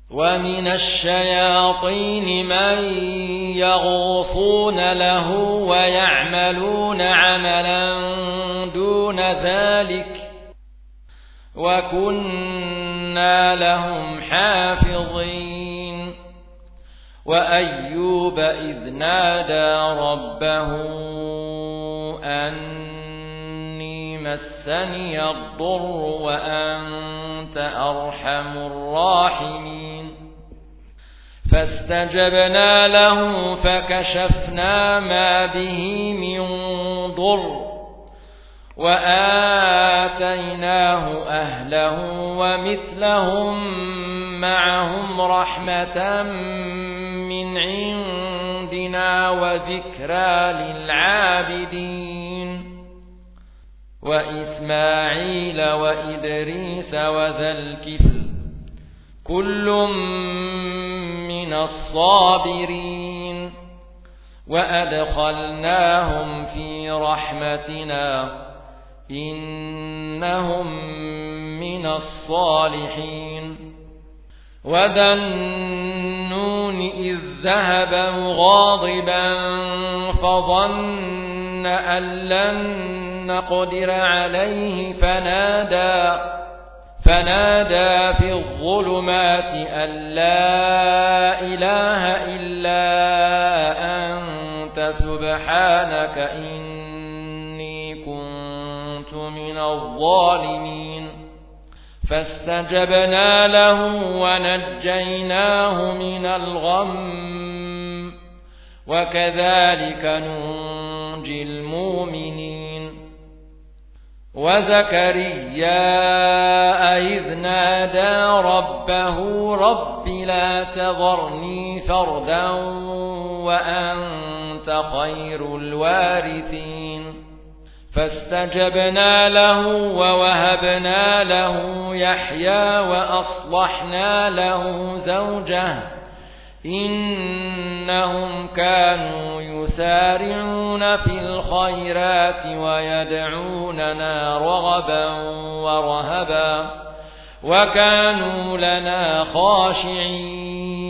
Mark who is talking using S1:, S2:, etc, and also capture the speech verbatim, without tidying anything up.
S1: ومن الشياطين من يغوصون له ويعملون عملا دون ذلك وكنا لهم حافظين وأيوب إذ نادى ربه أني مسني الضر وأنت أرحم الراحمين فاستجبنا له فكشفنا ما به من ضر وآتيناه أهله ومثلهم معهم رحمة من عندنا وذكرى للعابدين وإسماعيل وإدريس وذا الكفل كل من الصابرين وأدخلناهم في رحمتنا إنهم من الصالحين وذا النون إذ ذهب مغاضبا فظن أن لن نقدر عليه فنادى فنادى في الظلمات أن لا إله إلا أنت سبحانك إني كنت من الظالمين فاستجبنا له ونجيناه من الغم وكذلك ننجي المؤمنين وزكريا إذ نادى ربه رب لا تذرني فردا وأنت خير الوارثين فاستجبنا له ووهبنا له يحيى وأصلحنا له زوجه إنهم كانوا يسارعون في الخيرات ويدعوننا رغبا ورهبا وكانوا لنا خاشعين